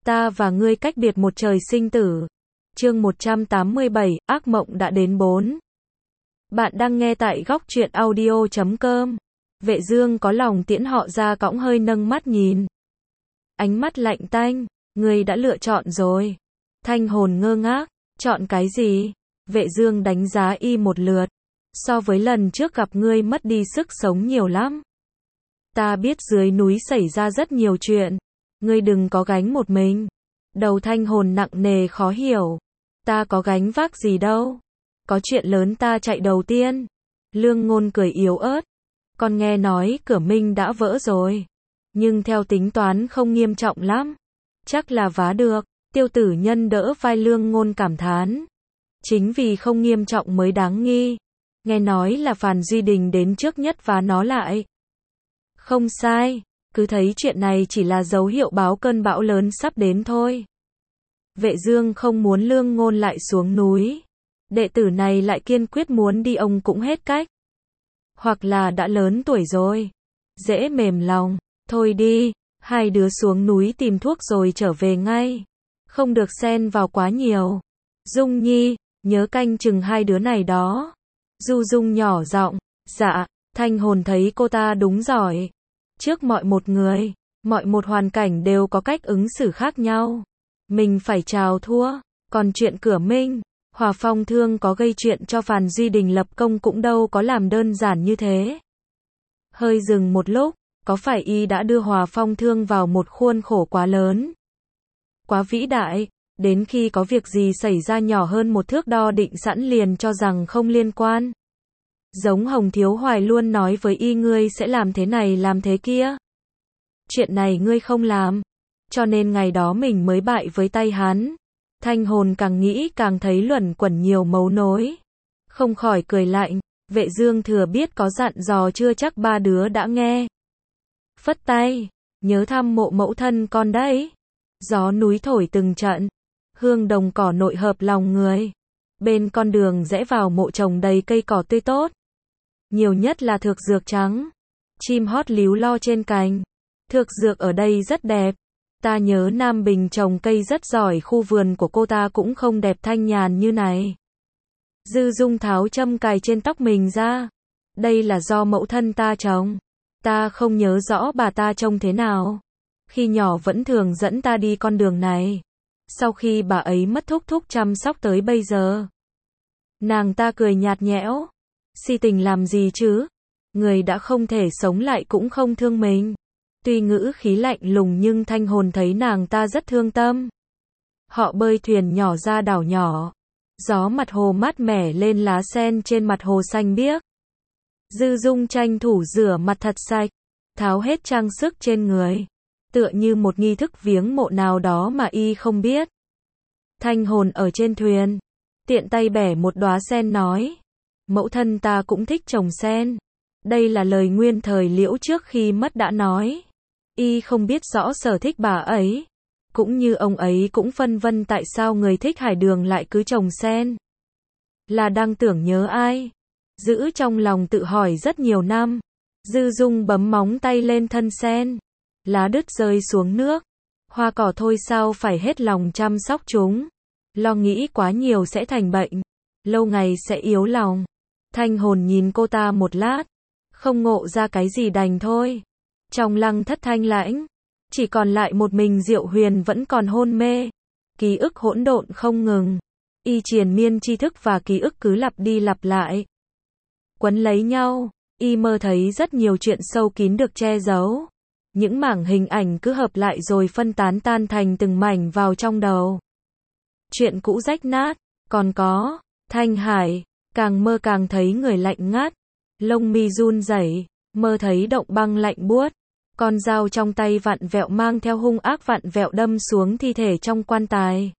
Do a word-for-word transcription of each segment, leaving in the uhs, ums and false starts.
Ta và ngươi cách biệt một trời sinh tử. Chương một trăm tám mươi bảy, ác mộng đã đến bốn. Bạn đang nghe tại góc truyện audio chấm com. Vệ Dương có lòng tiễn họ ra cõng hơi nâng mắt nhìn. Ánh mắt lạnh tanh, ngươi đã lựa chọn rồi. Thanh hồn ngơ ngác, chọn cái gì? Vệ Dương đánh giá y một lượt. So với lần trước gặp ngươi mất đi sức sống nhiều lắm. Ta biết dưới núi xảy ra rất nhiều chuyện. Ngươi đừng có gánh một mình. Đầu thanh hồn nặng nề khó hiểu. Ta có gánh vác gì đâu. Có chuyện lớn ta chạy đầu tiên. Lương Ngôn cười yếu ớt. Con nghe nói cửa Minh đã vỡ rồi. Nhưng theo tính toán không nghiêm trọng lắm. Chắc là vá được. Tiêu Tử Nhân đỡ vai Lương Ngôn cảm thán. Chính vì không nghiêm trọng mới đáng nghi. Nghe nói là Phàn Duy Đình đến trước nhất vá nó lại. Không sai. Cứ thấy chuyện này chỉ là dấu hiệu báo cơn bão lớn sắp đến thôi. Vệ Dương không muốn Lương Ngôn lại xuống núi. Đệ tử này lại kiên quyết muốn đi, ông cũng hết cách. Hoặc là đã lớn tuổi rồi. Dễ mềm lòng. Thôi đi, hai đứa xuống núi tìm thuốc rồi trở về ngay. Không được xen vào quá nhiều. Dung Nhi, nhớ canh chừng hai đứa này đó. Du Dung nhỏ giọng. Dạ, Thanh hồn thấy cô ta đúng giỏi. Trước mọi một người, mọi một hoàn cảnh đều có cách ứng xử khác nhau. Mình phải chào thua. Còn chuyện cửa Minh, Hòa Phong Thương có gây chuyện cho Phàn Duy Đình lập công cũng đâu có làm đơn giản như thế. Hơi dừng một lúc, có phải y đã đưa Hòa Phong Thương vào một khuôn khổ quá lớn, quá vĩ đại, đến khi có việc gì xảy ra nhỏ hơn một thước đo định sẵn liền cho rằng không liên quan. Giống Hồng Thiếu Hoài luôn nói với y ngươi sẽ làm thế này làm thế kia. Chuyện này ngươi không làm. Cho nên ngày đó mình mới bại với tay hắn. Thanh hồn càng nghĩ càng thấy luẩn quẩn nhiều mấu nối. Không khỏi cười lạnh. Vệ Dương thừa biết có dặn dò chưa chắc ba đứa đã nghe. Phất tay. Nhớ thăm mộ mẫu thân con đấy. Gió núi thổi từng trận. Hương đồng cỏ nội hợp lòng người. Bên con đường rẽ vào mộ trồng đầy cây cỏ tươi tốt. Nhiều nhất là thược dược trắng. Chim hót líu lo trên cành. Thược dược ở đây rất đẹp. Ta nhớ Nam Bình trồng cây rất giỏi, khu vườn của cô ta cũng không đẹp thanh nhàn như này. Dư Dung tháo châm cài trên tóc mình ra. Đây là do mẫu thân ta trồng. Ta không nhớ rõ bà ta trông thế nào. Khi nhỏ vẫn thường dẫn ta đi con đường này. Sau khi bà ấy mất thúc thúc chăm sóc tới bây giờ. Nàng ta cười nhạt nhẽo. Si tình làm gì chứ? Người đã không thể sống lại cũng không thương mình. Tuy ngữ khí lạnh lùng nhưng Thanh hồn thấy nàng ta rất thương tâm. Họ bơi thuyền nhỏ ra đảo nhỏ. Gió mặt hồ mát mẻ lên lá sen trên mặt hồ xanh biếc. Dư Dung tranh thủ rửa mặt thật sạch. Tháo hết trang sức trên người. Tựa như một nghi thức viếng mộ nào đó mà y không biết. Thanh hồn ở trên thuyền. Tiện tay bẻ một đóa sen nói. Mẫu thân ta cũng thích trồng sen. Đây là lời nguyên thời Liễu trước khi mất đã nói. Y không biết rõ sở thích bà ấy. Cũng như ông ấy cũng phân vân tại sao người thích hải đường lại cứ trồng sen. Là đang tưởng nhớ ai? Giữ trong lòng tự hỏi rất nhiều năm. Dư Dung bấm móng tay lên thân sen. Lá đứt rơi xuống nước. Hoa cỏ thôi sao phải hết lòng chăm sóc chúng. Lo nghĩ quá nhiều sẽ thành bệnh. Lâu ngày sẽ yếu lòng. Thanh hồn nhìn cô ta một lát. Không ngộ ra cái gì đành thôi. Trong lăng thất thanh lãnh. Chỉ còn lại một mình Diệu Huyền vẫn còn hôn mê. Ký ức hỗn độn không ngừng. Y triền miên tri thức và ký ức cứ lặp đi lặp lại. Quấn lấy nhau. Y mơ thấy rất nhiều chuyện sâu kín được che giấu. Những mảng hình ảnh cứ hợp lại rồi phân tán tan thành từng mảnh vào trong đầu. Chuyện cũ rách nát. Còn có. Thanh Hải. Càng mơ càng thấy người lạnh ngắt. Lông mi run rẩy. Mơ thấy động băng lạnh buốt. Con dao trong tay vặn vẹo mang theo hung ác vặn vẹo đâm xuống thi thể trong quan tài.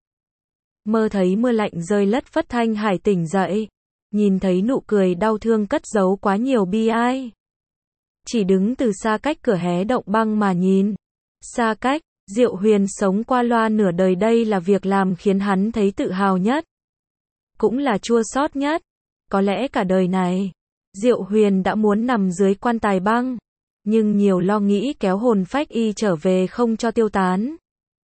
Mơ thấy mưa lạnh rơi lất phất. Thanh Hải tỉnh dậy. Nhìn thấy nụ cười đau thương cất giấu quá nhiều bi ai. Chỉ đứng từ xa cách cửa hé động băng mà nhìn. Xa cách, Diệu Huyền sống qua loa nửa đời, đây là việc làm khiến hắn thấy tự hào nhất. Cũng là chua xót nhất. Có lẽ cả đời này, Diệu Huyền đã muốn nằm dưới quan tài băng. Nhưng nhiều lo nghĩ kéo hồn phách y trở về không cho tiêu tán.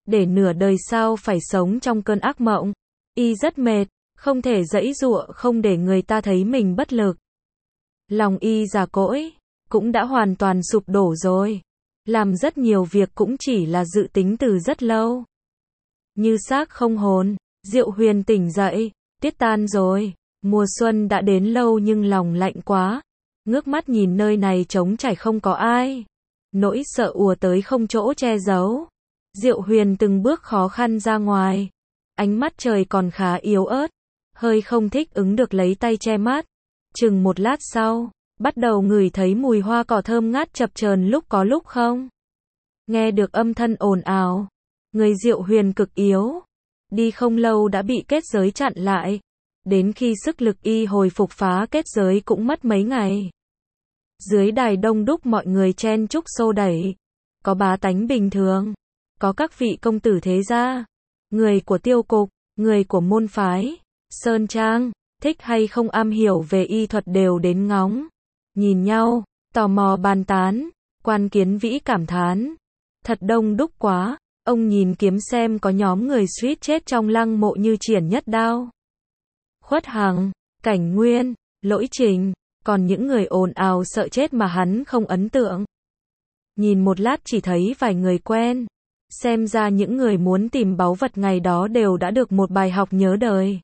để nửa đời sau phải sống trong cơn ác mộng. Y rất mệt, không thể giãy giụa không để người ta thấy mình bất lực. Lòng y già cỗi, cũng đã hoàn toàn sụp đổ rồi. Làm rất nhiều việc cũng chỉ là dự tính từ rất lâu. Như xác không hồn, Diệu Huyền tỉnh dậy, tiết tan rồi. Mùa xuân đã đến lâu nhưng lòng lạnh quá. Ngước mắt nhìn nơi này trống trải không có ai. Nỗi sợ ùa tới không chỗ che giấu. Diệu Huyền từng bước khó khăn ra ngoài. Ánh mắt trời còn khá yếu ớt. Hơi không thích ứng được lấy tay che mắt. Chừng một lát sau, bắt đầu ngửi thấy mùi hoa cỏ thơm ngát chập chờn lúc có lúc không. Nghe được âm thanh ồn ào. Người Diệu Huyền cực yếu. Đi không lâu đã bị kết giới chặn lại. Đến khi sức lực y hồi phục phá kết giới cũng mất mấy ngày. Dưới đài đông đúc mọi người chen chúc xô đẩy. Có bá tánh bình thường. Có các vị công tử thế gia. Người của tiêu cục, người của môn phái. Sơn Trang, thích hay không am hiểu về y thuật đều đến ngóng. Nhìn nhau, tò mò bàn tán. Quan Kiến Vĩ cảm thán. Thật đông đúc quá. Ông nhìn kiếm xem có nhóm người suýt chết trong lăng mộ như Triển Nhất Đao, Khuất Hằng, Cảnh Nguyên, Lỗi Trình, còn những người ồn ào sợ chết mà hắn không ấn tượng. Nhìn một lát chỉ thấy vài người quen. Xem ra những người muốn tìm báu vật ngày đó đều đã được một bài học nhớ đời.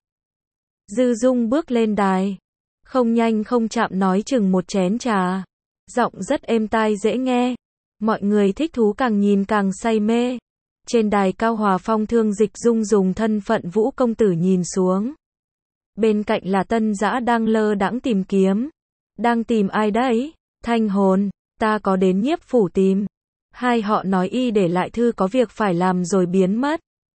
Dư Dung bước lên đài. Không nhanh không chậm nói chừng một chén trà. Giọng rất êm tai dễ nghe. Mọi người thích thú càng nhìn càng say mê. Trên đài cao Hòa Phong Thương Dịch Dung dùng thân phận Vũ công tử nhìn xuống. Bên cạnh là Tân Dã đang lơ đãng tìm kiếm. Đang tìm ai đấy? Thanh Hồn, ta có đến Nhiếp phủ tìm. Hai họ nói y để lại thư có việc phải làm rồi biến mất.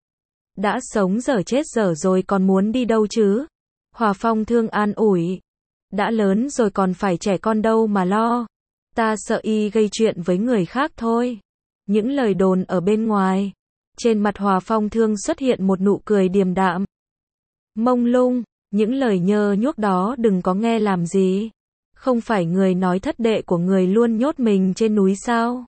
Đã sống dở chết dở rồi còn muốn đi đâu chứ? Hòa Phong Thương an ủi. Đã lớn rồi còn phải trẻ con đâu mà lo. Ta sợ y gây chuyện với người khác thôi. Những lời đồn ở bên ngoài. Trên mặt Hòa Phong Thương xuất hiện một nụ cười điềm đạm. Mông lung, những lời nhơ nhuốc đó đừng có nghe làm gì. Không phải người nói thất đệ của người luôn nhốt mình trên núi sao?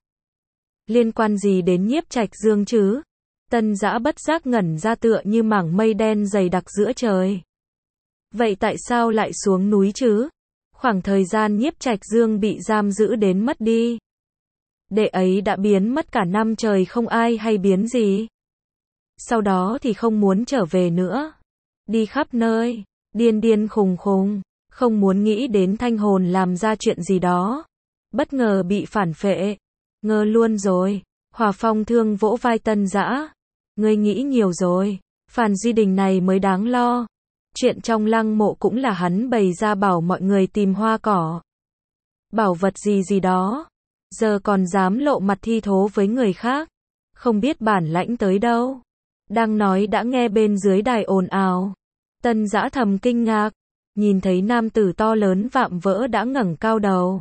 Liên quan gì đến Nhiếp Trạch Dương chứ? Tân Dã bất giác ngẩn ra tựa như mảng mây đen dày đặc giữa trời. Vậy tại sao lại xuống núi chứ? Khoảng thời gian Nhiếp Trạch Dương bị giam giữ đến mất đi. Đệ ấy đã biến mất cả năm trời không ai hay biến gì. Sau đó thì không muốn trở về nữa. Đi khắp nơi, điên điên khùng khùng, không muốn nghĩ đến Thanh Hồn làm ra chuyện gì đó. Bất ngờ bị phản phệ. Ngơ luôn rồi. Hòa Phong Thương vỗ vai Tân Dã. Ngươi nghĩ nhiều rồi. Phàn Duy Đình này mới đáng lo. Chuyện trong lăng mộ cũng là hắn bày ra bảo mọi người tìm hoa cỏ. Bảo vật gì gì đó. Giờ còn dám lộ mặt thi thố với người khác. Không biết bản lãnh tới đâu. Đang nói đã nghe bên dưới đài ồn ào. Tân Dã thầm kinh ngạc. Nhìn thấy nam tử to lớn vạm vỡ đã ngẩng cao đầu.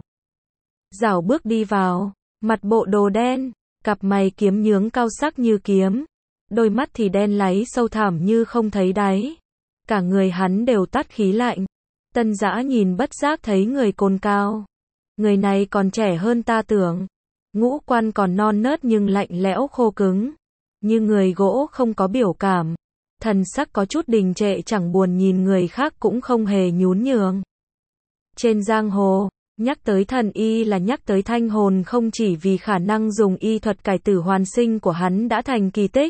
Rảo bước đi vào. Mặt bộ đồ đen. Cặp mày kiếm nhướng cao sắc như kiếm. Đôi mắt thì đen láy sâu thẳm như không thấy đáy. Cả người hắn đều tắt khí lạnh. Tân Dã nhìn bất giác thấy người cồn cao. Người này còn trẻ hơn ta tưởng. Ngũ quan còn non nớt nhưng lạnh lẽo khô cứng. Như người gỗ không có biểu cảm. Thần sắc có chút đình trệ chẳng buồn nhìn người khác cũng không hề nhún nhường. Trên giang hồ, nhắc tới thần y là nhắc tới Thanh Hồn không chỉ vì khả năng dùng y thuật cải tử hoàn sinh của hắn đã thành kỳ tích.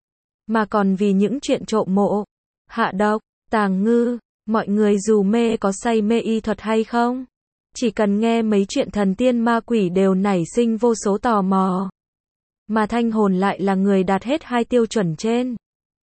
Mà còn vì những chuyện trộm mộ, hạ độc, tàng ngư, mọi người dù mê có say mê y thuật hay không. Chỉ cần nghe mấy chuyện thần tiên ma quỷ đều nảy sinh vô số tò mò. Mà Thanh Hồn lại là người đạt hết hai tiêu chuẩn trên.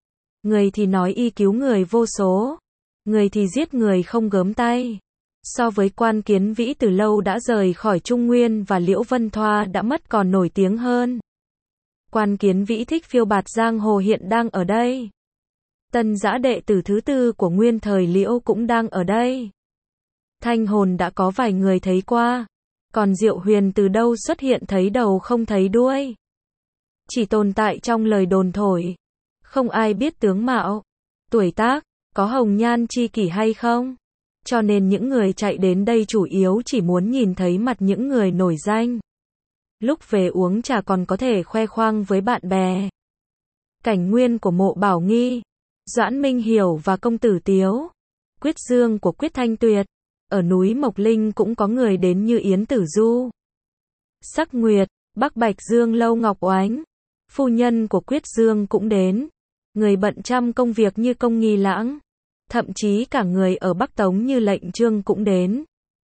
Người thì nói y cứu người vô số. Người thì giết người không gớm tay. So với Quan Kiến Vĩ từ lâu đã rời khỏi Trung Nguyên và Liễu Vân Thoa đã mất còn nổi tiếng hơn. Quan Kiến Vĩ thích phiêu bạt giang hồ hiện đang ở đây. Tân Dã đệ tử thứ tư của nguyên thời Liễu cũng đang ở đây. Thanh Hồn đã có vài người thấy qua. Còn Diệu Huyền từ đâu xuất hiện thấy đầu không thấy đuôi. Chỉ tồn tại trong lời đồn thổi. Không ai biết tướng mạo, tuổi tác, có hồng nhan chi kỷ hay không. Cho nên những người chạy đến đây chủ yếu chỉ muốn nhìn thấy mặt những người nổi danh. Lúc về uống trà còn có thể khoe khoang với bạn bè. Cảnh Nguyên của Mộ Bảo Nghi, Doãn Minh Hiểu và công tử Tiếu, Quyết Dương của Quyết Thanh Tuyệt. Ở núi Mộc Linh cũng có người đến như Yến Tử Du, Sắc Nguyệt, Bắc Bạch Dương Lâu Ngọc Oánh. Phu nhân của Quyết Dương cũng đến. Người bận trăm công việc như Công Nghi Lãng. Thậm chí cả người ở Bắc Tống như Lệnh Chương cũng đến.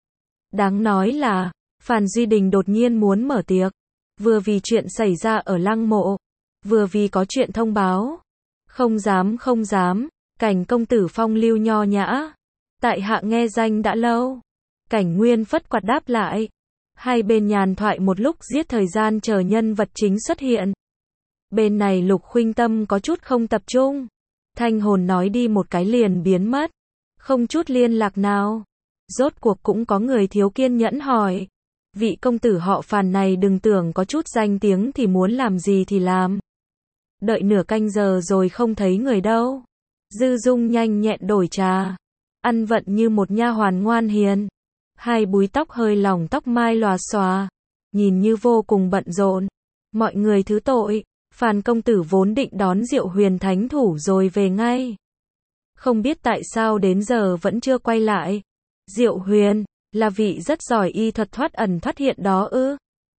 Đáng nói là, Phàn Duy Đình đột nhiên muốn mở tiệc. Vừa vì chuyện xảy ra ở lăng mộ, vừa vì có chuyện thông báo. Không dám không dám, Cảnh công tử phong lưu nho nhã. Tại hạ nghe danh đã lâu. Cảnh Nguyên phất quạt đáp lại. Hai bên nhàn thoại một lúc giết thời gian chờ nhân vật chính xuất hiện. Bên này Lục Khuynh Tâm có chút không tập trung. Thanh hồn nói đi một cái liền biến mất. Không chút liên lạc nào. Rốt cuộc cũng có người thiếu kiên nhẫn hỏi. Vị công tử họ Phàn này đừng tưởng có chút danh tiếng thì muốn làm gì thì làm. Đợi nửa canh giờ rồi không thấy người đâu. Dư Dung nhanh nhẹn đổi trà. Ăn vận như một nha hoàn ngoan hiền. Hai búi tóc hơi lỏng tóc mai lòa xòa. Nhìn như vô cùng bận rộn. Mọi người thứ tội. Phàn công tử vốn định đón Diệu Huyền thánh thủ rồi về ngay. Không biết tại sao đến giờ vẫn chưa quay lại. Diệu Huyền, là vị rất giỏi y thuật thoát ẩn thoát hiện đó ư?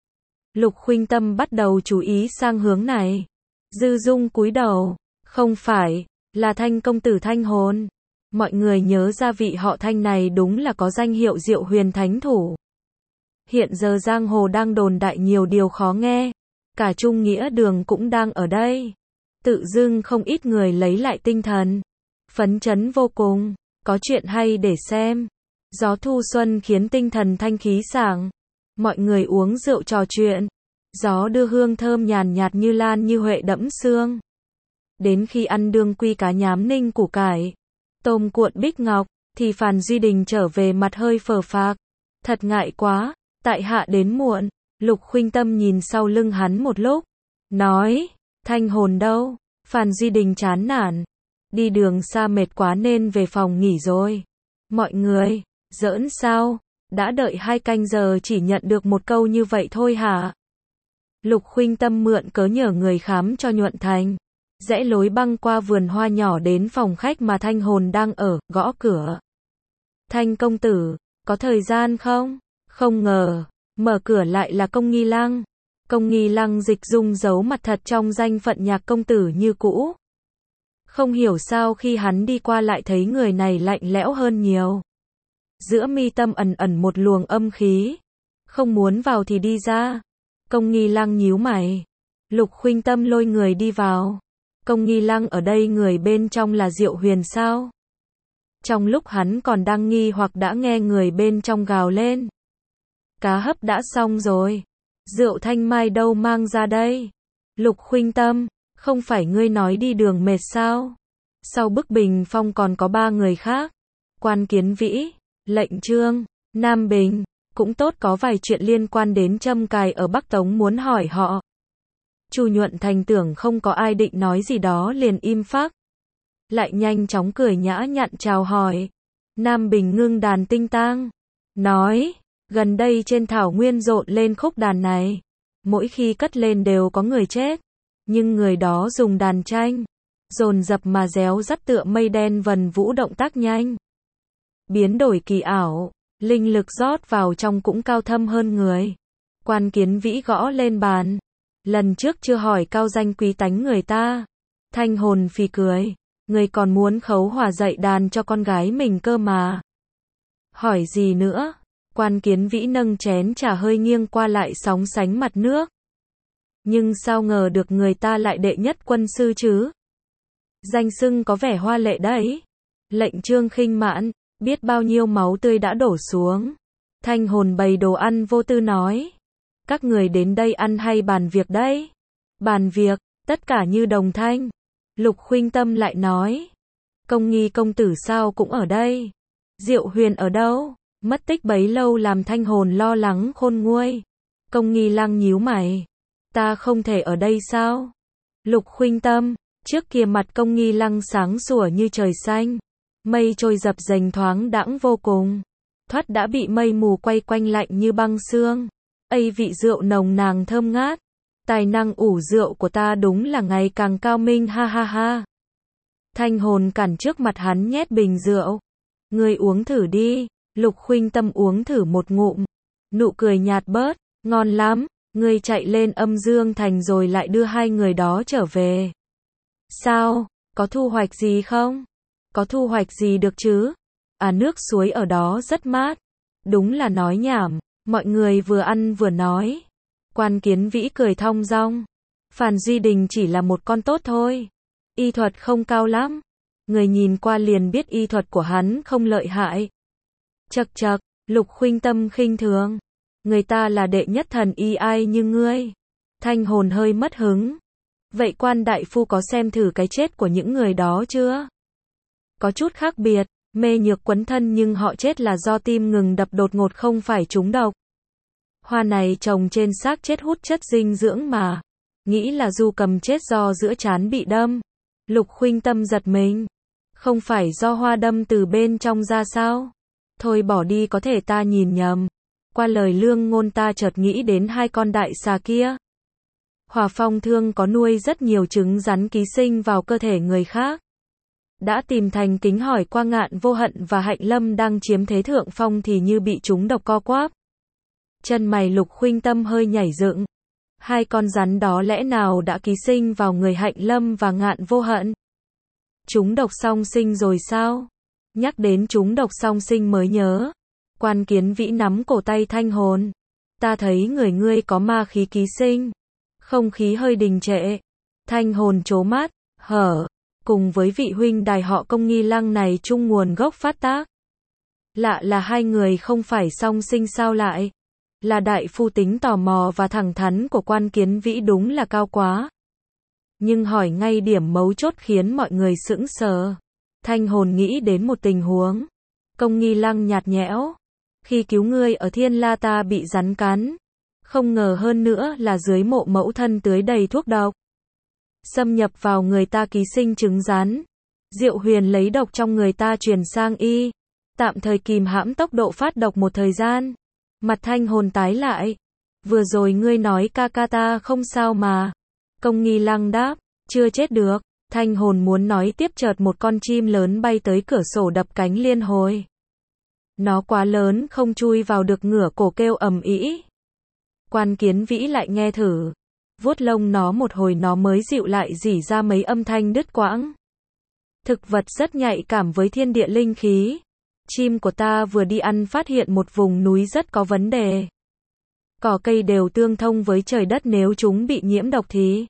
Lục Khuynh Tâm bắt đầu chú ý sang hướng này. Dư Dung cúi đầu. Không phải, là Thanh công tử Thanh hồn. Mọi người nhớ ra vị họ Thanh này đúng là có danh hiệu Diệu Huyền thánh thủ. Hiện giờ giang hồ đang đồn đại nhiều điều khó nghe. Cả Trung Nghĩa Đường cũng đang ở đây. Tự dưng không ít người lấy lại tinh thần. Phấn chấn vô cùng. Có chuyện hay để xem. Gió thu xuân khiến tinh thần thanh khí sảng. Mọi người uống rượu trò chuyện. Gió đưa hương thơm nhàn nhạt như lan như huệ đẫm xương. Đến khi ăn đương quy cá nhám ninh củ cải, tôm cuộn bích ngọc, thì Phàn Duy Đình trở về mặt hơi phờ phạc. Thật ngại quá, tại hạ đến muộn. Lục Khuynh Tâm nhìn sau lưng hắn một lúc. Nói, Thanh hồn đâu? Phàn Duy Đình chán nản. Đi đường xa mệt quá nên về phòng nghỉ rồi. Mọi người, giỡn sao? Đã đợi hai canh giờ chỉ nhận được một câu như vậy thôi hả? Lục Khuynh Tâm mượn cớ nhờ người khám cho Nhuận Thành. Rẽ lối băng qua vườn hoa nhỏ đến phòng khách mà Thanh hồn đang ở, gõ cửa. Thanh công tử, có thời gian không? Không ngờ, mở cửa lại là Công Nghi Lăng. Công Nghi Lăng dịch dung giấu mặt thật trong danh phận Nhạc công tử như cũ. Không hiểu sao khi hắn đi qua lại thấy người này lạnh lẽo hơn nhiều. Giữa mi tâm ẩn ẩn một luồng âm khí. Không muốn vào thì đi ra. Công Nghi Lăng nhíu mày. Lục Khuynh Tâm lôi người đi vào. Công Nghi Lăng ở đây người bên trong là Diệu Huyền sao? Trong lúc hắn còn đang nghi hoặc đã nghe người bên trong gào lên. Cá hấp đã xong rồi. Rượu thanh mai đâu mang ra đây? Lục Khuynh Tâm, không phải ngươi nói đi đường mệt sao? Sau bức bình phong còn có ba người khác. Quan Kiến Vĩ, Lệnh Chương, Nam Bình. Cũng tốt có vài chuyện liên quan đến châm cài ở Bắc Tống muốn hỏi họ. Chu Nhuận Thành tưởng không có ai định nói gì đó liền im phắc. Lại nhanh chóng cười nhã nhặn chào hỏi. Nam Bình ngưng đàn tinh tang. Nói, gần đây trên thảo nguyên rộn lên khúc đàn này. Mỗi khi cất lên đều có người chết. Nhưng người đó dùng đàn tranh. Dồn dập mà réo rắt tựa mây đen vần vũ động tác nhanh. Biến đổi kỳ ảo. Linh lực rót vào trong cũng cao thâm hơn người. Quan Kiến Vĩ gõ lên bàn. Lần trước chưa hỏi cao danh quý tánh người ta. Thanh hồn phì cười. Người còn muốn khấu hòa dạy đàn cho con gái mình cơ mà. Hỏi gì nữa? Quan Kiến Vĩ nâng chén trà hơi nghiêng qua lại sóng sánh mặt nước. Nhưng sao ngờ được người ta lại đệ nhất quân sư chứ? Danh xưng có vẻ hoa lệ đấy. Lệnh Chương khinh mạn. Biết bao nhiêu máu tươi đã đổ xuống. Thanh hồn bày đồ ăn vô tư nói. Các người đến đây ăn hay bàn việc đấy? Bàn việc, tất cả như đồng thanh. Lục Khuynh Tâm lại nói. Công Nghi công tử sao cũng ở đây? Diệu Huyền ở đâu? Mất tích bấy lâu làm Thanh hồn lo lắng khôn nguôi. Công Nghi Lăng nhíu mày. Ta không thể ở đây sao? Lục Khuynh Tâm, trước kia mặt Công Nghi Lăng sáng sủa như trời xanh. Mây trôi dập dềnh thoáng đãng vô cùng. Thoát đã bị mây mù quay quanh lạnh như băng xương. Ây vị rượu nồng nàng thơm ngát. Tài năng ủ rượu của ta đúng là ngày càng cao minh ha ha ha. Thanh hồn cản trước mặt hắn nhét bình rượu. Ngươi uống thử đi. Lục Khuynh Tâm uống thử một ngụm. Nụ cười nhạt bớt. Ngon lắm. Ngươi chạy lên Âm Dương Thành rồi lại đưa hai người đó trở về. Sao? Có thu hoạch gì không? Có thu hoạch gì được chứ? À, nước suối ở đó rất mát. Đúng là nói nhảm. Mọi người vừa ăn vừa nói. Quan Kiến Vĩ cười thong dong. Phàn Duy Đình chỉ là một con tốt thôi. Y thuật không cao lắm. Người nhìn qua liền biết y thuật của hắn không lợi hại. Chậc chậc, Lục Khuynh Tâm khinh thường. Người ta là đệ nhất thần y ai như ngươi. Thanh hồn hơi mất hứng. Vậy Quan đại phu có xem thử cái chết của những người đó chưa? Có chút khác biệt, mê nhược quấn thân nhưng họ chết là do tim ngừng đập đột ngột không phải trúng độc. Hoa này trồng trên xác chết hút chất dinh dưỡng mà. Nghĩ là Du Cầm chết do giữa trán bị đâm. Lục Khuynh Tâm giật mình. Không phải do hoa đâm từ bên trong ra sao? Thôi bỏ đi, có thể ta nhìn nhầm. Qua lời Lương Ngôn ta chợt nghĩ đến hai con đại xà kia. Hỏa Phong Thương có nuôi rất nhiều trứng rắn ký sinh vào cơ thể người khác. Đã tìm Thành Kính hỏi qua Ngạn Vô Hận và Hạnh Lâm đang chiếm thế thượng phong thì như bị trúng độc co quắp. Chân mày Lục Khuynh Tâm hơi nhảy dựng. Hai con rắn đó lẽ nào đã ký sinh vào người Hạnh Lâm và Ngạn Vô Hận? Trúng độc song sinh rồi sao? Nhắc đến trúng độc song sinh mới nhớ. Quan Kiến Vĩ nắm cổ tay Thanh hồn. Ta thấy người ngươi có ma khí ký sinh. Không khí hơi đình trệ. Thanh hồn trố mắt, hở. Cùng với vị huynh đài họ Công Nghi Lăng này chung nguồn gốc phát tác. Lạ là hai người không phải song sinh sao lại? Là đại phu tính tò mò và thẳng thắn của Quan Kiến Vĩ đúng là cao quá. Nhưng hỏi ngay điểm mấu chốt khiến mọi người sững sờ. Thanh hồn nghĩ đến một tình huống. Công Nghi Lăng nhạt nhẽo. Khi cứu ngươi ở Thiên La ta bị rắn cắn. Không ngờ hơn nữa là dưới mộ mẫu thân tưới đầy thuốc độc. Xâm nhập vào người ta ký sinh trứng rắn. Diệu Huyền lấy độc trong người ta truyền sang y. Tạm thời kìm hãm tốc độ phát độc một thời gian. Mặt Thanh hồn tái lại. Vừa rồi ngươi nói ca ca ta không sao mà. Công Nghi Lăng đáp. Chưa chết được. Thanh hồn muốn nói tiếp chợt một con chim lớn bay tới cửa sổ đập cánh liên hồi. Nó quá lớn không chui vào được, ngửa cổ kêu ầm ĩ. Quan Kiến Vĩ lại nghe thử. Vuốt lông nó một hồi nó mới dịu lại rỉ ra mấy âm thanh đứt quãng. Thực vật rất nhạy cảm với thiên địa linh khí. Chim của ta vừa đi ăn phát hiện một vùng núi rất có vấn đề. Cỏ cây đều tương thông với trời đất, nếu chúng bị nhiễm độc thì.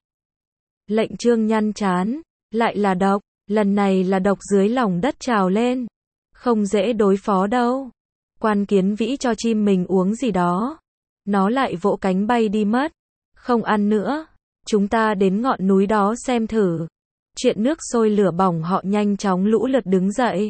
Lệnh Trương nhăn chán. Lại là độc. Lần này là độc dưới lòng đất trào lên. Không dễ đối phó đâu. Quan Kiến Vĩ cho chim mình uống gì đó. Nó lại vỗ cánh bay đi mất. Không ăn nữa. Chúng ta đến ngọn núi đó xem thử. Chuyện nước sôi lửa bỏng họ nhanh chóng lũ lượt đứng dậy.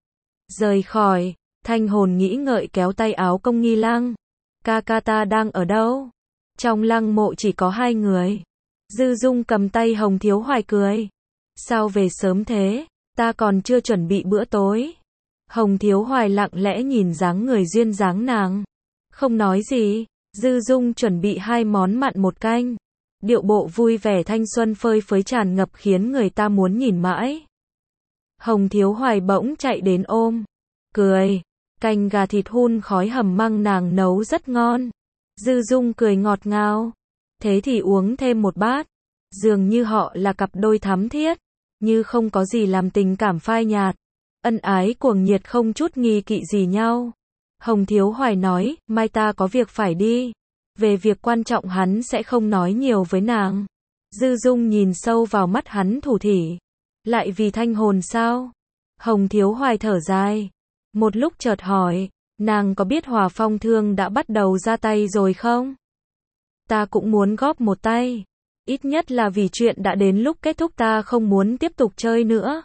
Rời khỏi. Thanh hồn nghĩ ngợi kéo tay áo Công Nghi Lăng. Ca ca ta đang ở đâu? Trong lăng mộ chỉ có hai người. Dư Dung cầm tay Hồng Thiếu Hoài cười. Sao về sớm thế? Ta còn chưa chuẩn bị bữa tối. Hồng Thiếu Hoài lặng lẽ nhìn dáng người duyên dáng nàng. Không nói gì. Dư Dung chuẩn bị hai món mặn một canh. Điệu bộ vui vẻ thanh xuân phơi phới tràn ngập khiến người ta muốn nhìn mãi. Hồng Thiếu Hoài bỗng chạy đến ôm. Cười. Canh gà thịt hun khói hầm măng nàng nấu rất ngon. Dư Dung cười ngọt ngào. Thế thì uống thêm một bát. Dường như họ là cặp đôi thắm thiết. Như không có gì làm tình cảm phai nhạt. Ân ái cuồng nhiệt không chút nghi kỵ gì nhau. Hồng Thiếu Hoài nói, mai ta có việc phải đi. Về việc quan trọng hắn sẽ không nói nhiều với nàng. Dư Dung nhìn sâu vào mắt hắn thủ thỉ. Lại vì Thanh hồn sao? Hồng Thiếu Hoài thở dài. Một lúc chợt hỏi, nàng có biết Hỏa Phong Thương đã bắt đầu ra tay rồi không? Ta cũng muốn góp một tay. Ít nhất là vì chuyện đã đến lúc kết thúc, ta không muốn tiếp tục chơi nữa.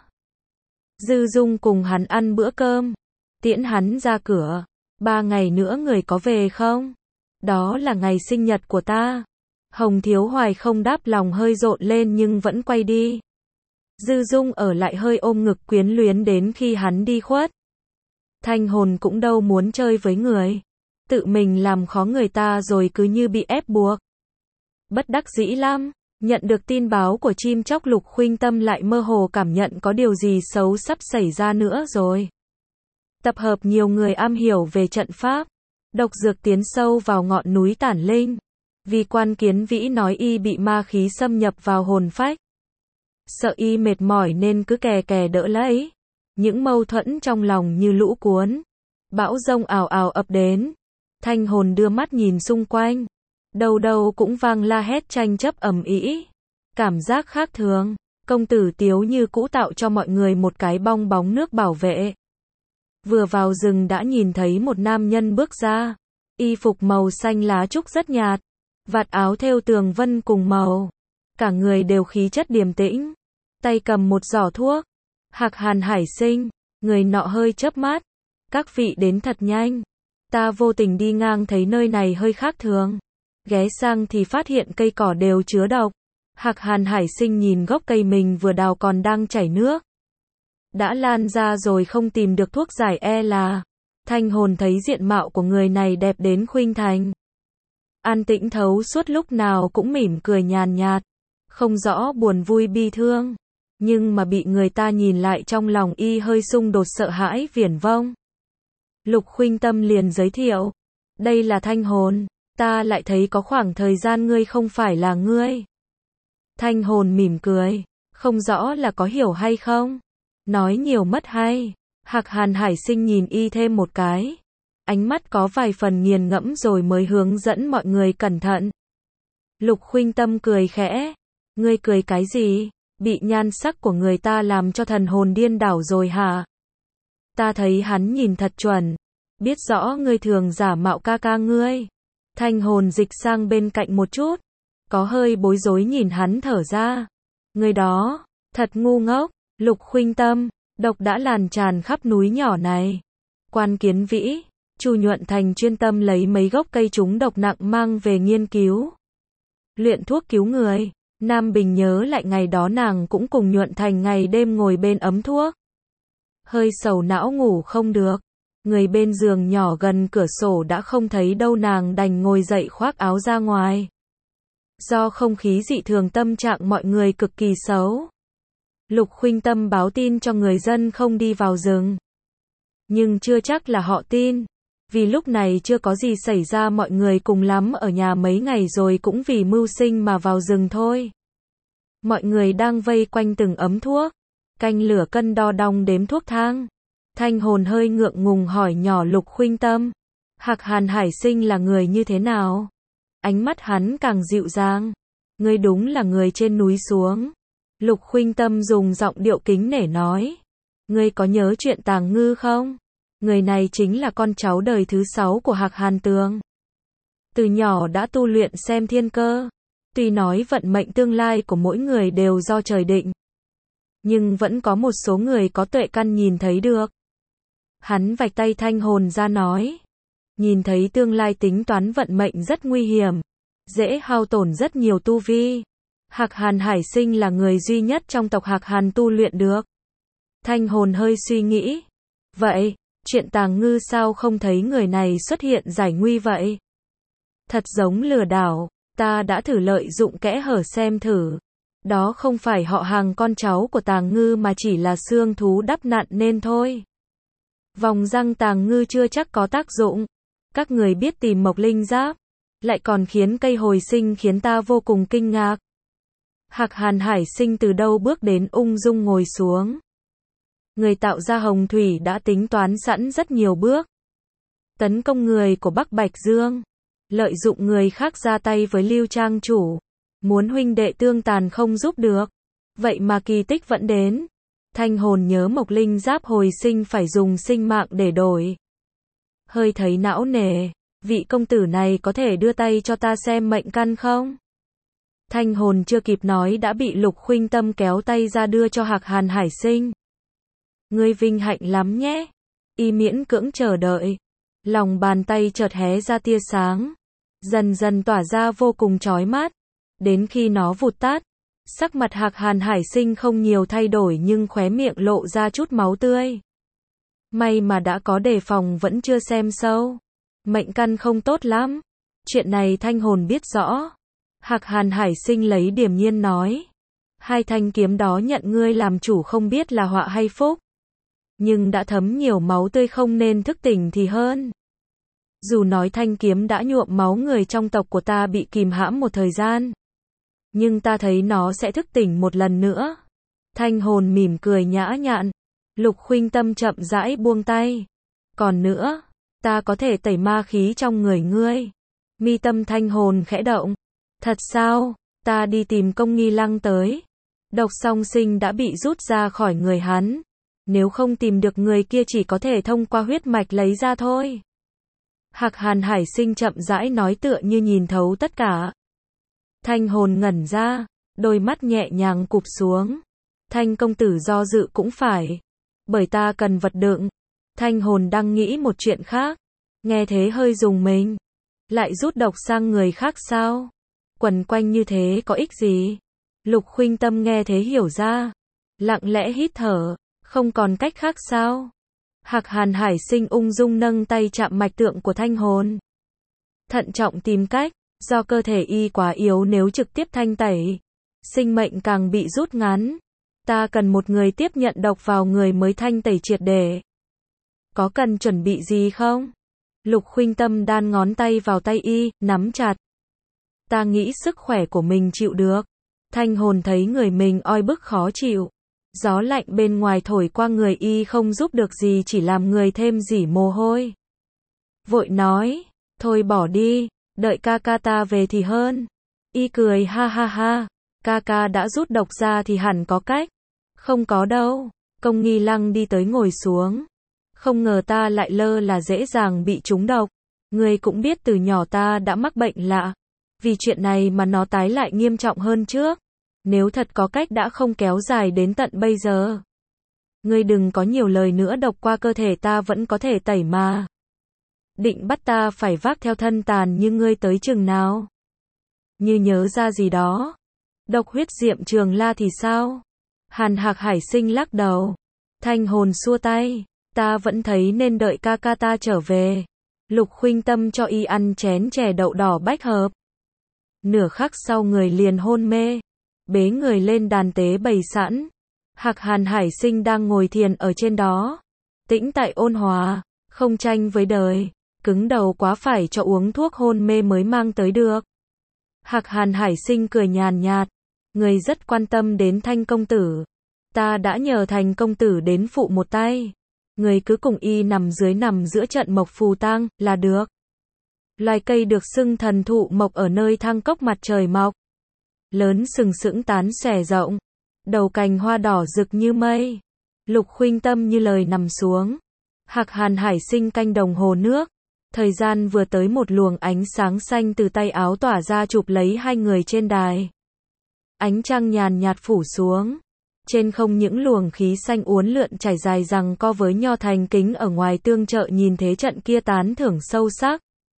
Dư Dung cùng hắn ăn bữa cơm. Tiễn hắn ra cửa. Ba ngày nữa người có về không? Đó là ngày sinh nhật của ta. Hồng Thiếu Hoài không đáp, lòng hơi rộn lên nhưng vẫn quay đi. Dư Dung ở lại hơi ôm ngực quyến luyến đến khi hắn đi khuất. Thanh hồn cũng đâu muốn chơi với người. Tự mình làm khó người ta rồi cứ như bị ép buộc. Bất đắc dĩ lắm. Nhận được tin báo của chim chóc, Lục Khuynh Tâm lại mơ hồ cảm nhận có điều gì xấu sắp xảy ra nữa rồi. Tập hợp nhiều người am hiểu về trận pháp, độc dược tiến sâu vào ngọn núi Tản Linh. Vì Quan Kiến Vĩ nói y bị ma khí xâm nhập vào hồn phách. Sợ y mệt mỏi nên cứ kè kè đỡ lấy. Những mâu thuẫn trong lòng như lũ cuốn. Bão giông ào ào ập đến. Thanh Hồn đưa mắt nhìn xung quanh. Đâu đâu cũng vang la hét tranh chấp ầm ĩ. Cảm giác khác thường. Công tử Tiếu như cũ tạo cho mọi người một cái bong bóng nước bảo vệ. Vừa vào rừng đã nhìn thấy một nam nhân bước ra. Y phục màu xanh lá trúc rất nhạt. Vạt áo thêu tường vân cùng màu. Cả người đều khí chất điềm tĩnh. Tay cầm một giỏ thuốc. Hạc Hàn Hải Sinh. Người nọ hơi chớp mắt. Các vị đến thật nhanh. Ta vô tình đi ngang thấy nơi này hơi khác thường. Ghé sang thì phát hiện cây cỏ đều chứa độc. Hạc Hàn Hải Sinh nhìn gốc cây mình vừa đào còn đang chảy nước. Đã lan ra rồi không tìm được thuốc giải e là. Thanh Hồn thấy diện mạo của người này đẹp đến khuynh thành. An tĩnh thấu suốt, lúc nào cũng mỉm cười nhàn nhạt. Không rõ buồn vui bi thương. Nhưng mà bị người ta nhìn lại trong lòng y hơi xung đột sợ hãi viển vông. Lục Khuynh Tâm liền giới thiệu. Đây là Thanh Hồn. Ta lại thấy có khoảng thời gian ngươi không phải là ngươi. Thanh Hồn mỉm cười. Không rõ là có hiểu hay không. Nói nhiều mất hay. Hạc Hàn Hải Sinh nhìn y thêm một cái. Ánh mắt có vài phần nghiền ngẫm rồi mới hướng dẫn mọi người cẩn thận. Lục Khuynh Tâm cười khẽ. Ngươi cười cái gì? Bị nhan sắc của người ta làm cho thần hồn điên đảo rồi hả? Ta thấy hắn nhìn thật chuẩn. Biết rõ ngươi thường giả mạo ca ca ngươi. Thanh Hồn dịch sang bên cạnh một chút. Có hơi bối rối nhìn hắn thở ra. Người đó, thật ngu ngốc. Lục Khuynh Tâm, độc đã lan tràn khắp núi nhỏ này. Quan Kiến Vĩ, Chu Nhuận Thành chuyên tâm lấy mấy gốc cây trúng độc nặng mang về nghiên cứu. Luyện thuốc cứu người. Nam Bình nhớ lại ngày đó nàng cũng cùng Nhuận Thành ngày đêm ngồi bên ấm thuốc. Hơi sầu não ngủ không được. Người bên giường nhỏ gần cửa sổ đã không thấy đâu, nàng đành ngồi dậy khoác áo ra ngoài. Do không khí dị thường, tâm trạng mọi người cực kỳ xấu. Lục Khuynh Tâm báo tin cho người dân không đi vào rừng. Nhưng chưa chắc là họ tin. Vì lúc này chưa có gì xảy ra, mọi người cùng lắm ở nhà mấy ngày rồi cũng vì mưu sinh mà vào rừng thôi. Mọi người đang vây quanh từng ấm thuốc. Canh lửa cân đo đong đếm thuốc thang. Thanh Hồn hơi ngượng ngùng hỏi nhỏ Lục Khuynh Tâm. Hạc Hàn Hải Sinh là người như thế nào? Ánh mắt hắn càng dịu dàng. Ngươi đúng là người trên núi xuống. Lục Khuynh Tâm dùng giọng điệu kính nể nói. Ngươi có nhớ chuyện Tàng Ngư không? Người này chính là con cháu đời thứ sáu của Hạc Hàn Tường. Từ nhỏ đã tu luyện xem thiên cơ. Tuy nói vận mệnh tương lai của mỗi người đều do trời định. Nhưng vẫn có một số người có tuệ căn nhìn thấy được. Hắn vạch tay Thanh Hồn ra nói. Nhìn thấy tương lai tính toán vận mệnh rất nguy hiểm. Dễ hao tổn rất nhiều tu vi. Hạc Hàn Hải Sinh là người duy nhất trong tộc Hạc Hàn tu luyện được. Thanh Hồn hơi suy nghĩ. Vậy, chuyện Tàng Ngư sao không thấy người này xuất hiện giải nguy vậy? Thật giống lừa đảo, ta đã thử lợi dụng kẽ hở xem thử. Đó không phải họ hàng con cháu của Tàng Ngư mà chỉ là xương thú đắp nặn nên thôi. Vòng răng Tàng Ngư chưa chắc có tác dụng. Các người biết tìm Mộc Linh Giáp, lại còn khiến cây hồi sinh, khiến ta vô cùng kinh ngạc. Hạc Hàn Hải Sinh từ đâu bước đến ung dung ngồi xuống. Người tạo ra hồng thủy đã tính toán sẵn rất nhiều bước. Tấn công người của Bắc Bạch Dương. Lợi dụng người khác ra tay với Lưu Trang chủ. Muốn huynh đệ tương tàn không giúp được. Vậy mà kỳ tích vẫn đến. Thanh Hồn nhớ Mộc Linh Giáp hồi sinh phải dùng sinh mạng để đổi. Hơi thấy não nề. Vị công tử này có thể đưa tay cho ta xem mệnh căn không? Thanh Hồn chưa kịp nói đã bị Lục Khuynh Tâm kéo tay ra đưa cho Hạc Hàn Hải Sinh. Ngươi vinh hạnh lắm nhé. Y miễn cưỡng chờ đợi. Lòng bàn tay chợt hé ra tia sáng. Dần dần tỏa ra vô cùng chói mắt. Đến khi nó vụt tắt. Sắc mặt Hạc Hàn Hải Sinh không nhiều thay đổi nhưng khóe miệng lộ ra chút máu tươi. May mà đã có đề phòng, vẫn chưa xem sâu. Mệnh căn không tốt lắm. Chuyện này Thanh Hồn biết rõ. Hạc Hàn Hải Sinh lấy điềm nhiên nói. Hai thanh kiếm đó nhận ngươi làm chủ không biết là họa hay phúc. Nhưng đã thấm nhiều máu tươi không nên thức tỉnh thì hơn. Dù nói thanh kiếm đã nhuộm máu người trong tộc của ta bị kìm hãm một thời gian. Nhưng ta thấy nó sẽ thức tỉnh một lần nữa. Thanh hồn mỉm cười nhã nhặn. Lục Khuynh Tâm chậm rãi buông tay. Còn nữa, ta có thể tẩy ma khí trong người ngươi. Mi tâm thanh hồn khẽ động. Thật sao? Ta đi tìm Công Nghi Lăng tới. Độc song sinh đã bị rút ra khỏi người hắn. Nếu không tìm được người kia chỉ có thể thông qua huyết mạch lấy ra thôi. Hạc Hàn Hải Sinh chậm rãi nói tựa như nhìn thấu tất cả. Thanh hồn ngẩn ra, đôi mắt nhẹ nhàng cụp xuống. Thanh công tử do dự cũng phải. Bởi ta cần vật đựng. Thanh hồn đang nghĩ một chuyện khác. Nghe thế hơi rùng mình. Lại rút độc sang người khác sao? Quẩn quanh như thế có ích gì? Lục Khuynh Tâm nghe thế hiểu ra. Lặng lẽ hít thở. Không còn cách khác sao? Hạc Hàn Hải Sinh ung dung nâng tay chạm mạch tượng của thanh hồn. Thận trọng tìm cách. Do cơ thể y quá yếu nếu trực tiếp thanh tẩy. Sinh mệnh càng bị rút ngắn. Ta cần một người tiếp nhận độc vào người mới thanh tẩy triệt để. Có cần chuẩn bị gì không? Lục Khuynh Tâm đan ngón tay vào tay y, nắm chặt. Ta nghĩ sức khỏe của mình chịu được. Thanh hồn thấy người mình oi bức khó chịu. Gió lạnh bên ngoài thổi qua người y không giúp được gì chỉ làm người thêm dỉ mồ hôi. Vội nói, thôi bỏ đi, đợi ca ca ta về thì hơn. Y cười ha ha ha, ca ca đã rút độc ra thì hẳn có cách. Không có đâu. Công Nghi Lăng đi tới ngồi xuống. Không ngờ ta lại lơ là dễ dàng bị trúng độc. Ngươi cũng biết từ nhỏ ta đã mắc bệnh lạ. Vì chuyện này mà nó tái lại nghiêm trọng hơn trước. Nếu thật có cách đã không kéo dài đến tận bây giờ. Ngươi đừng có nhiều lời nữa, độc qua cơ thể ta vẫn có thể tẩy mà. Định bắt ta phải vác theo thân tàn như ngươi tới chừng nào? Như nhớ ra gì đó. Độc huyết diệm Trường La thì sao? Hàn Hạc Hải Sinh lắc đầu. Thanh hồn xua tay. Ta vẫn thấy nên đợi ca ca ta trở về. Lục Khuynh Tâm cho y ăn chén chè đậu đỏ bách hợp. Nửa khắc sau người liền hôn mê. Bế người lên đàn tế bày sẵn. Hạc Hàn Hải Sinh đang ngồi thiền ở trên đó. Tĩnh tại ôn hòa, không tranh với đời. Cứng đầu quá phải cho uống thuốc hôn mê mới mang tới được. Hạc Hàn Hải Sinh cười nhàn nhạt. Người rất quan tâm đến Thanh công tử. Ta đã nhờ Thành công tử đến phụ một tay. Người cứ cùng y nằm dưới nằm giữa trận mộc phù tang là được. Loài cây được xưng thần thụ mộc ở nơi thang cốc mặt trời mọc. Lớn sừng sững tán xòe rộng. Đầu cành hoa đỏ rực như mây. Lục Khuynh Tâm như lời nằm xuống. Hạc Hàn Hải Sinh canh đồng hồ nước. Thời gian vừa tới một luồng ánh sáng xanh từ tay áo tỏa ra chụp lấy hai người trên đài. Ánh trăng nhàn nhạt phủ xuống. Trên không những luồng khí xanh uốn lượn trải dài rằng co với Nho Thành Kính ở ngoài tương trợ nhìn thế trận kia tán thưởng sâu sắc.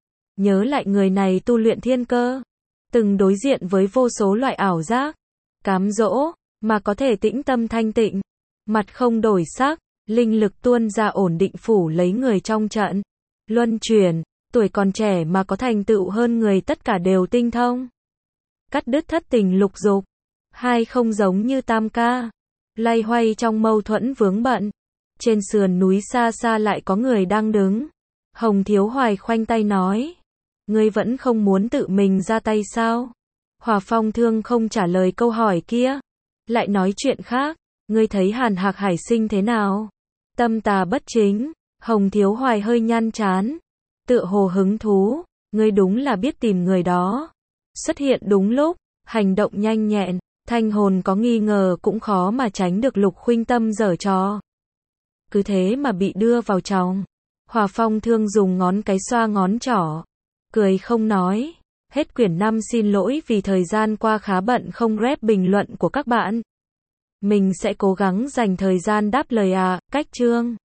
Nhớ lại người này tu luyện thiên cơ. Từng đối diện với vô số loại ảo giác. Cám dỗ, mà có thể tĩnh tâm thanh tịnh. Mặt không đổi sắc, linh lực tuôn ra ổn định phủ lấy người trong trận. Luân chuyển, tuổi còn trẻ mà có thành tựu hơn người tất cả đều tinh thông. Cắt đứt thất tình lục dục. Hai không giống như tam ca. Lay hoay trong mâu thuẫn vướng bận. Trên sườn núi xa xa lại có người đang đứng. Hồng Thiếu Hoài khoanh tay nói. Ngươi vẫn không muốn tự mình ra tay sao? Hỏa Phong Thương không trả lời câu hỏi kia. Lại nói chuyện khác. Ngươi thấy Hàn Hạc Hải Sinh thế nào? Tâm tà bất chính. Hồng Thiếu Hoài hơi nhăn chán. Tựa hồ hứng thú. Ngươi đúng là biết tìm người đó. Xuất hiện đúng lúc. Hành động nhanh nhẹn. Thanh hồn có nghi ngờ cũng khó mà tránh được Lục Khuynh Tâm giở trò. Cứ thế mà bị đưa vào trong. Hỏa Phong Thương dùng ngón cái xoa ngón trỏ. Cười không nói. Hết quyển năm, xin lỗi vì thời gian qua khá bận không rep bình luận của các bạn. Mình sẽ cố gắng dành thời gian đáp lời à, cách chương.